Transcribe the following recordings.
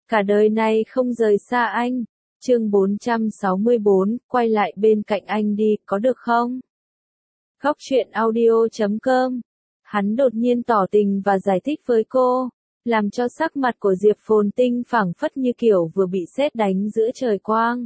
cả đời này không rời xa anh. Chương 464, quay lại bên cạnh anh đi, có được không? Góc truyện audio.com. Hắn đột nhiên tỏ tình và giải thích với cô, làm cho sắc mặt của Diệp Phồn Tinh phảng phất như kiểu vừa bị sét đánh giữa trời quang.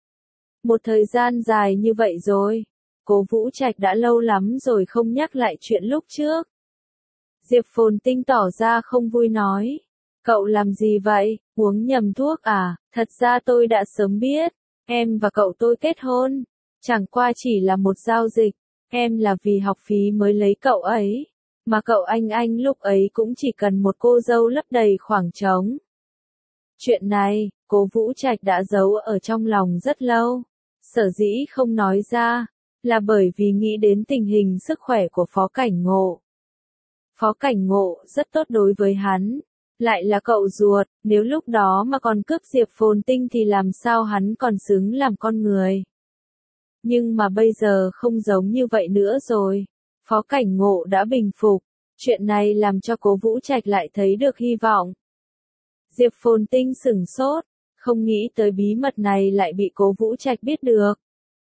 Một thời gian dài như vậy rồi, Cố Vũ Trạch đã lâu lắm rồi không nhắc lại chuyện lúc trước. Diệp Phồn Tinh tỏ ra không vui nói, cậu làm gì vậy, uống nhầm thuốc à, thật ra tôi đã sớm biết, em và cậu tôi kết hôn, chẳng qua chỉ là một giao dịch, em là vì học phí mới lấy cậu ấy, mà cậu anh lúc ấy cũng chỉ cần một cô dâu lấp đầy khoảng trống. Chuyện này, Cố Vũ Trạch đã giấu ở trong lòng rất lâu, sở dĩ không nói ra, là bởi vì nghĩ đến tình hình sức khỏe của Phó Cảnh Ngộ. Phó Cảnh Ngộ rất tốt đối với hắn, lại là cậu ruột, nếu lúc đó mà còn cướp Diệp Phồn Tinh thì làm sao hắn còn xứng làm con người. Nhưng mà bây giờ không giống như vậy nữa rồi, Phó Cảnh Ngộ đã bình phục, chuyện này làm cho Cố Vũ Trạch lại thấy được hy vọng. Diệp Phồn Tinh sửng sốt, không nghĩ tới bí mật này lại bị Cố Vũ Trạch biết được.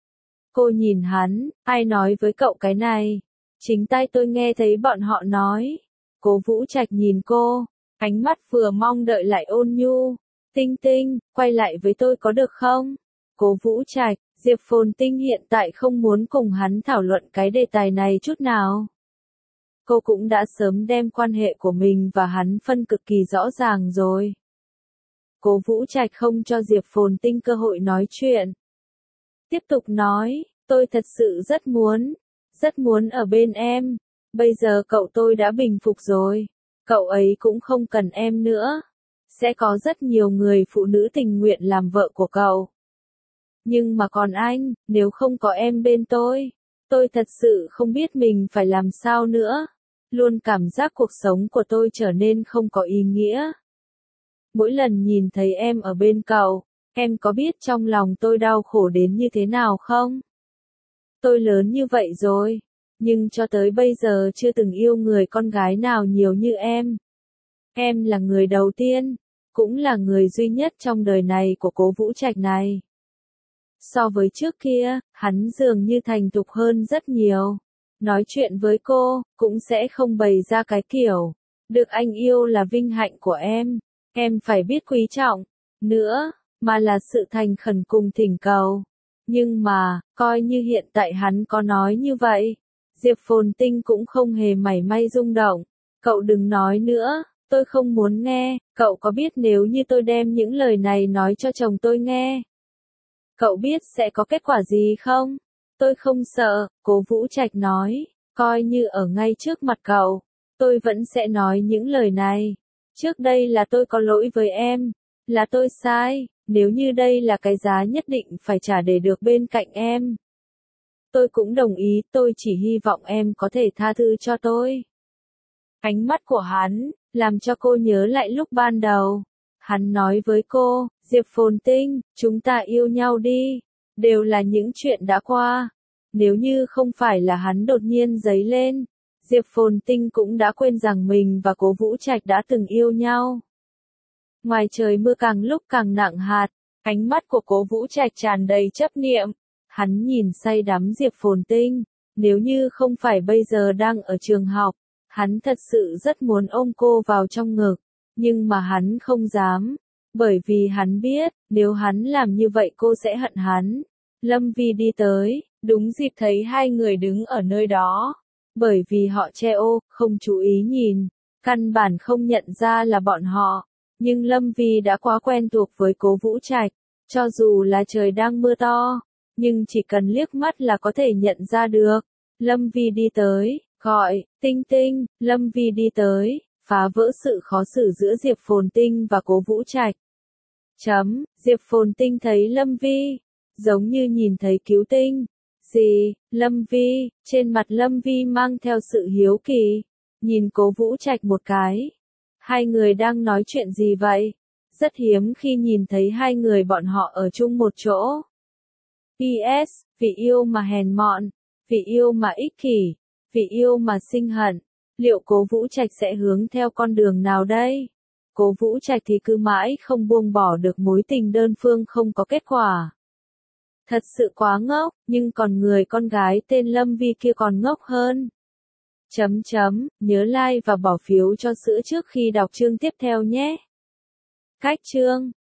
Cô nhìn hắn, ai nói với cậu cái này? Chính tai tôi nghe thấy bọn họ nói. Cố Vũ Trạch nhìn cô, ánh mắt vừa mong đợi lại ôn nhu. Tinh Tinh, quay lại với tôi có được không? Cố Vũ Trạch, Diệp Phồn Tinh hiện tại không muốn cùng hắn thảo luận cái đề tài này chút nào. Cô cũng đã sớm đem quan hệ của mình và hắn phân cực kỳ rõ ràng rồi. Cố Vũ Trạch không cho Diệp Phồn Tinh cơ hội nói chuyện. Tiếp tục nói, tôi thật sự rất muốn ở bên em. Bây giờ cậu tôi đã bình phục rồi. Cậu ấy cũng không cần em nữa. Sẽ có rất nhiều người phụ nữ tình nguyện làm vợ của cậu. Nhưng mà còn anh, nếu không có em bên tôi thật sự không biết mình phải làm sao nữa. Luôn cảm giác cuộc sống của tôi trở nên không có ý nghĩa. Mỗi lần nhìn thấy em ở bên cậu, em có biết trong lòng tôi đau khổ đến như thế nào không? Tôi lớn như vậy rồi, nhưng cho tới bây giờ chưa từng yêu người con gái nào nhiều như em. Em là người đầu tiên, cũng là người duy nhất trong đời này của Cố Vũ Trạch này. So với trước kia, hắn dường như thành thục hơn rất nhiều. Nói chuyện với cô, cũng sẽ không bày ra cái kiểu, được anh yêu là vinh hạnh của em phải biết quý trọng, nữa, mà là sự thành khẩn cùng thỉnh cầu. Nhưng mà, coi như hiện tại hắn có nói như vậy, Diệp Phồn Tinh cũng không hề mảy may rung động. Cậu đừng nói nữa, tôi không muốn nghe, cậu có biết nếu như tôi đem những lời này nói cho chồng tôi nghe, cậu biết sẽ có kết quả gì không? Tôi không sợ, Cố Vũ Trạch nói, coi như ở ngay trước mặt cậu, tôi vẫn sẽ nói những lời này. Trước đây là tôi có lỗi với em, là tôi sai, nếu như đây là cái giá nhất định phải trả để được bên cạnh em. Tôi cũng đồng ý, tôi chỉ hy vọng em có thể tha thứ cho tôi. Ánh mắt của hắn, làm cho cô nhớ lại lúc ban đầu. Hắn nói với cô, Diệp Phồn Tinh, chúng ta yêu nhau đi, đều là những chuyện đã qua. Nếu như không phải là hắn đột nhiên giấy lên, Diệp Phồn Tinh cũng đã quên rằng mình và Cố Vũ Trạch đã từng yêu nhau. Ngoài trời mưa càng lúc càng nặng hạt, ánh mắt của Cố Vũ Trạch tràn đầy chấp niệm. Hắn nhìn say đắm Diệp Phồn Tinh, nếu như không phải bây giờ đang ở trường học, hắn thật sự rất muốn ôm cô vào trong ngực, nhưng mà hắn không dám, bởi vì hắn biết, nếu hắn làm như vậy cô sẽ hận hắn. Lâm Vi đi tới, đúng dịp thấy hai người đứng ở nơi đó, bởi vì họ che ô, không chú ý nhìn, căn bản không nhận ra là bọn họ, nhưng Lâm Vi đã quá quen thuộc với Cố Vũ Trạch, cho dù là trời đang mưa to, nhưng chỉ cần liếc mắt là có thể nhận ra được. Lâm Vi đi tới, gọi, Tinh Tinh, Lâm Vi đi tới, phá vỡ sự khó xử giữa Diệp Phồn Tinh và Cố Vũ Trạch. Diệp Phồn Tinh thấy Lâm Vi, giống như nhìn thấy cứu tinh. Gì, Lâm Vi, trên mặt Lâm Vi mang theo sự hiếu kỳ, nhìn Cố Vũ Trạch một cái. Hai người đang nói chuyện gì vậy? Rất hiếm khi nhìn thấy hai người bọn họ ở chung một chỗ. PS, vì yêu mà hèn mọn, vì yêu mà ích kỷ, vì yêu mà sinh hận, liệu Cố Vũ Trạch sẽ hướng theo con đường nào đây? Cố Vũ Trạch thì cứ mãi không buông bỏ được mối tình đơn phương không có kết quả. Thật sự quá ngốc, nhưng còn người con gái tên Lâm Vi kia còn ngốc hơn. Nhớ like và bỏ phiếu cho sữa trước khi đọc chương tiếp theo nhé. Cách chương